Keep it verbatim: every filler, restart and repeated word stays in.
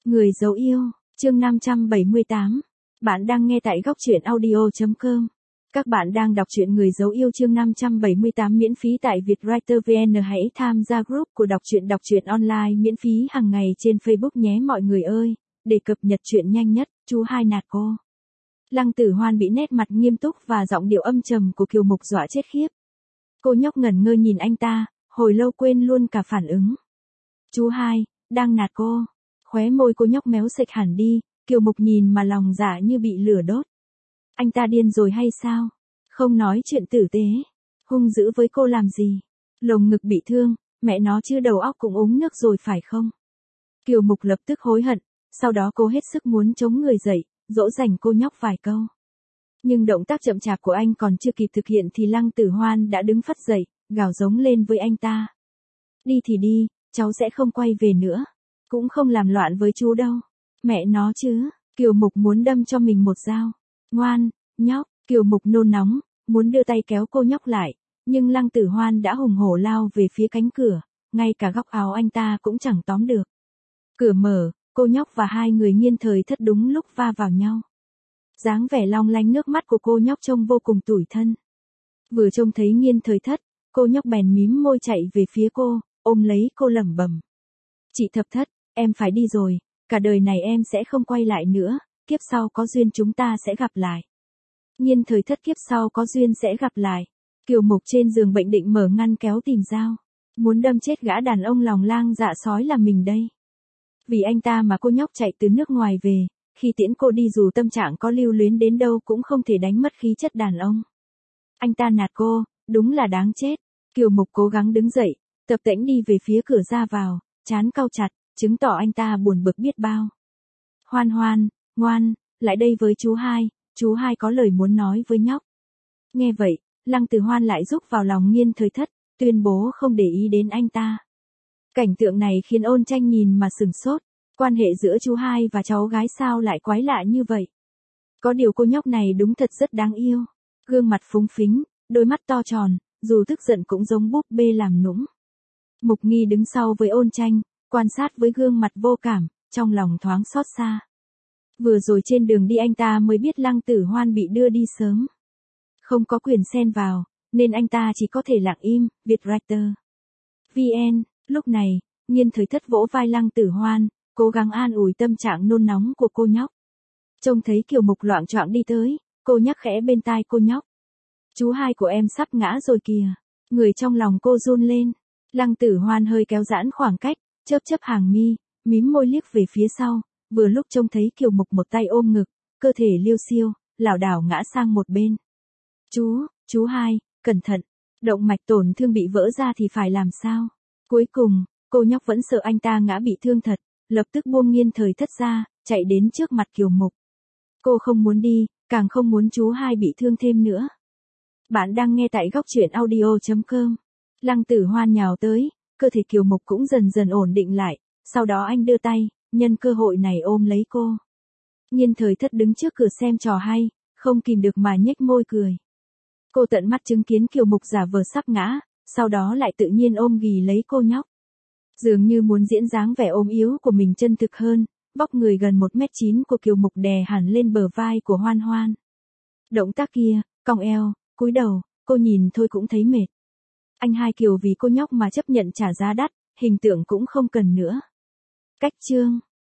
Người dấu yêu, chương năm trăm bảy mươi tám. Bạn đang nghe tại góc truyện audio chấm com. Các bạn đang đọc truyện Người dấu yêu chương năm trăm bảy mươi tám miễn phí tại Vietwriter vê en. Hãy tham gia group của đọc truyện đọc truyện online miễn phí hàng ngày trên Facebook nhé mọi người ơi, để cập nhật truyện nhanh nhất. Chú hai nạt cô. Lăng Tử Hoan bị nét mặt nghiêm túc và giọng điệu âm trầm của Kiều Mục dọa chết khiếp. Cô nhóc ngẩn ngơ nhìn anh ta, hồi lâu quên luôn cả phản ứng. Chú hai, đang nạt cô. Khóe môi cô nhóc méo sệch hẳn đi, Kiều Mục nhìn mà lòng dạ như bị lửa đốt. Anh ta điên rồi hay sao? Không nói chuyện tử tế. Hung dữ với cô làm gì? Lồng ngực bị thương, mẹ nó chứ đầu óc cũng uống nước rồi phải không? Kiều Mục lập tức hối hận, sau đó cô hết sức muốn chống người dậy, dỗ dành cô nhóc vài câu. Nhưng động tác chậm chạp của anh còn chưa kịp thực hiện thì Lăng Tử Hoan đã đứng phắt dậy, gào giống lên với anh ta. Đi thì đi, cháu sẽ không quay về nữa. Cũng không làm loạn với chú đâu. Mẹ nó chứ, Kiều Mục muốn đâm cho mình một dao. Ngoan, nhóc, Kiều Mục nôn nóng, muốn đưa tay kéo cô nhóc lại, nhưng Lăng Tử Hoan đã hùng hổ lao về phía cánh cửa, ngay cả góc áo anh ta cũng chẳng tóm được. Cửa mở, cô nhóc và hai người Nghiên Thời Thất đúng lúc va vào nhau. Dáng vẻ long lanh nước mắt của cô nhóc trông vô cùng tủi thân. Vừa trông thấy Nghiên Thời Thất, cô nhóc bèn mím môi chạy về phía cô, ôm lấy cô lẩm bẩm. Chị Thập Thất, em phải đi rồi, cả đời này em sẽ không quay lại nữa, kiếp sau có duyên chúng ta sẽ gặp lại. Nghiên Thời Thất kiếp sau có duyên sẽ gặp lại. Kiều Mục trên giường bệnh định mở ngăn kéo tìm dao, muốn đâm chết gã đàn ông lòng lang dạ sói là mình đây. Vì anh ta mà cô nhóc chạy từ nước ngoài về, khi tiễn cô đi dù tâm trạng có lưu luyến đến đâu cũng không thể đánh mất khí chất đàn ông. Anh ta nạt cô, đúng là đáng chết. Kiều Mục cố gắng đứng dậy, tập tễnh đi về phía cửa ra vào, trán cau chặt, chứng tỏ anh ta buồn bực biết bao. Hoan Hoan, ngoan, lại đây với chú hai, chú hai có lời muốn nói với nhóc. Nghe vậy, Lăng Tử Hoan lại rúc vào lòng Nghiên Thời Thất, tuyên bố không để ý đến anh ta. Cảnh tượng này khiến Ôn Tranh nhìn mà sừng sốt, quan hệ giữa chú hai và cháu gái sao lại quái lạ như vậy. Có điều cô nhóc này đúng thật rất đáng yêu, gương mặt phúng phính, đôi mắt to tròn, dù tức giận cũng giống búp bê làm nũng. Mục Nghi đứng sau với Ôn Tranh, quan sát với gương mặt vô cảm, trong lòng thoáng xót xa. Vừa rồi trên đường đi anh ta mới biết Lăng Tử Hoan bị đưa đi sớm. Không có quyền xen vào, nên anh ta chỉ có thể lặng im. Vietwriter vê en. Lúc này, Nghiên Thời Thất vỗ vai Lăng Tử Hoan, cố gắng an ủi tâm trạng nôn nóng của cô nhóc. Trông thấy Kiều Mục loạng choạng đi tới, cô nhắc khẽ bên tai cô nhóc. Chú hai của em sắp ngã rồi kìa. Người trong lòng cô run lên. Lăng Tử Hoan hơi kéo giãn khoảng cách, chớp chớp hàng mi, mím môi liếc về phía sau, vừa lúc trông thấy Kiều Mục một tay ôm ngực, cơ thể liêu xiêu, lảo đảo ngã sang một bên. Chú, chú hai, cẩn thận, động mạch tổn thương bị vỡ ra thì phải làm sao? Cuối cùng, cô nhóc vẫn sợ anh ta ngã bị thương thật, lập tức buông Nghiên Thời Thất ra, chạy đến trước mặt Kiều Mục. Cô không muốn đi, càng không muốn chú hai bị thương thêm nữa. Bạn đang nghe tại góc truyện audio chấm com. Lăng Tử Hoan nhào tới, cơ thể Kiều Mục cũng dần dần ổn định lại, sau đó anh đưa tay, nhân cơ hội này ôm lấy cô. Nghiên Thời Thất đứng trước cửa xem trò hay, không kìm được mà nhếch môi cười. Cô tận mắt chứng kiến Kiều Mục giả vờ sắp ngã, sau đó lại tự nhiên ôm ghì lấy cô nhóc. Dường như muốn diễn dáng vẻ ốm yếu của mình chân thực hơn, vóc người gần một mét chín của Kiều Mục đè hẳn lên bờ vai của Hoan Hoan. Động tác kia, cong eo, cúi đầu, cô nhìn thôi cũng thấy mệt. Anh hai Kiều vì cô nhóc mà chấp nhận trả giá đắt, hình tượng cũng không cần nữa. Cách chương